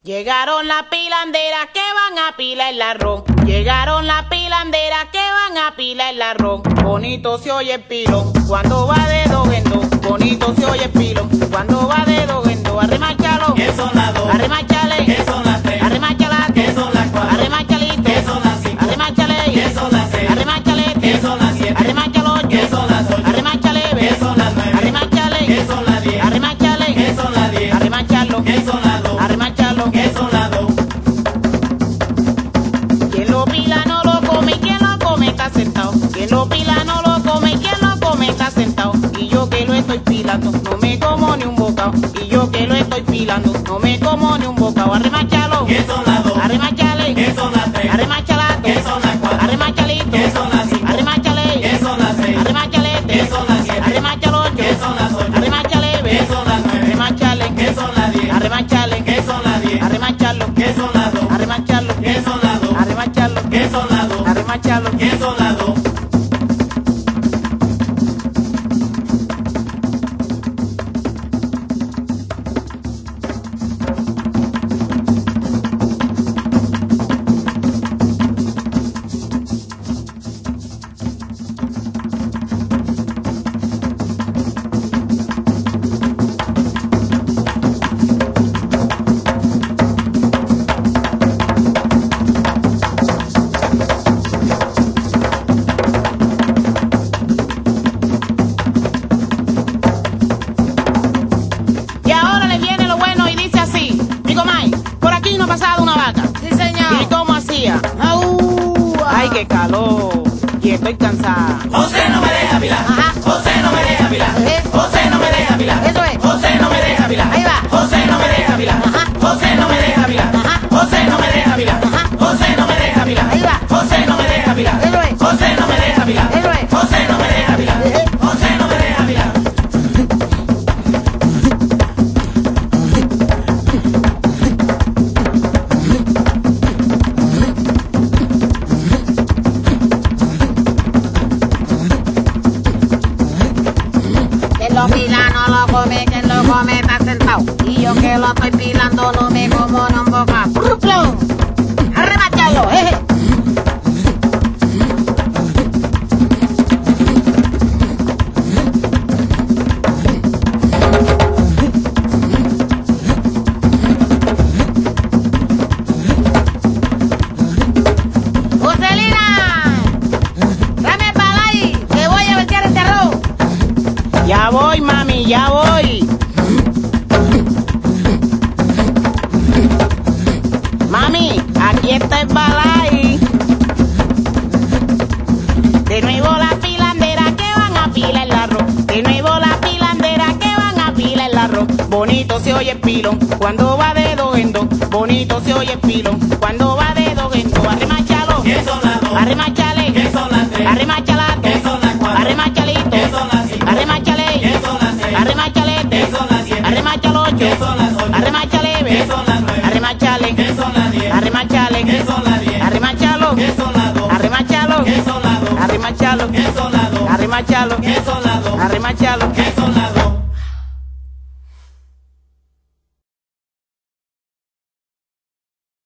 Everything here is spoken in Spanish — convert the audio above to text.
Llegaron las pilanderas que van a pilar el arroz. Llegaron las pilanderas que van a pilar el arroz. Bonito se oye el pilón cuando va de dos en dos. Bonito se oye el pilón cuando va de dos en dos. Arremáchalo. ¿Qué son las dos? Arremáchale. ¿Qué son las tres? Arremáchalate. ¿Qué son las cuatro? Arremáchalito. ¿Qué son las cinco? Arremáchale. ¿Qué son las seis? Arremáchale. ¿Qué son las siete? Arremáchalo. ¿Qué son las ocho? Arremáchale. ¿Qué son las nueve? Arremáchale. ¿Qué son las 10? Arremáchale. ¿Qué son las 10? Arremáchalo. ¿Qué son las dos? Arremáchalo. ¿Qué son las dos? Quien lo pila no lo come, quien lo come está sentado. Quien lo pila no lo come, quien lo come está sentado. Y yo que lo estoy pilando, no me como ni un bocado. Y yo que lo estoy pilando, no me como ni un bocado. Arremáchalo. ¿Qué son las dos? Arremáchale. ¿Qué son las tres? Arremáchalato. ¿Qué son las cuatro? Arremáchalito. ¿Qué son las cinco? Arremáchale. ¿Qué son las seis? Arremáchalete. ¿Qué son las siete? Arremáchalo. ¿Qué son las ocho? Arremáchale. ¿Qué son las nueve? Arremáchale. ¿Qué son las 10? Arremáchale. ¿Qué son las 10? Arremáchalo. ¿Qué son las dos? Arremáchalo. ¿Qué son las dos? Arremáchalo. ¿Qué son las dos? Arremáchalo. ¿Qué son las dos? Y ahora le viene lo bueno y dice así: Digo, May, por aquí no ha pasado una vaca. Sí, señor. ¿Y cómo hacía? ¡Au! Ay, qué calor. Y estoy cansada. José no me deja pilar. Ajá. José no me deja pilar. ¿Eh? José no me deja pilar. Eso es. José no me deja pilar. Ahí va. José no me deja pilar. Ajá. José no me deja pilar. Ajá. José no me deja pilar. Ajá. José no me deja pilar. Ahí va. José no me deja pilar. Eso es. José no me deja pilar. Eso es. José no me deja pilar. José no me deja pilar. Que lo pila no lo come, que lo come está sentado. Y yo que lo estoy pilando no me como ni un bocado. ¡Plum! ¡Arremáchalo! ¡Joselina! ¡Dame para ahí! ¡Que voy a meter este arroz! Ya voy, mami, ya voy. Mami, aquí está el balay. De nuevo la pilandera que van a pilar el arroz. De nuevo la pilandera que van a pilar el arroz. Bonito se oye el pilón cuando va de dos en dos. Bonito se oye el pilón cuando va de dos en dos. Arremáchalo. ¿Qué son las dos? Arremáchale. ¿Qué son las tres? Arremáchalato. ¿Qué son las cuatro? Arremáchalito. ¿Qué son las cinco? Arremáchale. ¿Qué son las seis? Arremáchalete. ¿Qué son las siete? Arremáchalo. ¿Qué son las ocho? Arremáchale. ¿Qué son las nueve? Arremáchale. ¿Qué son las 10? Arremáchale. ¿Qué son las 10? Arremáchalo. ¿Qué son las dos? Arremáchalo. ¿Qué son las dos? Arremáchalo. ¿Qué son las dos? Arremáchalo. ¿Qué son las dos? Arremáchalo. ¿Qué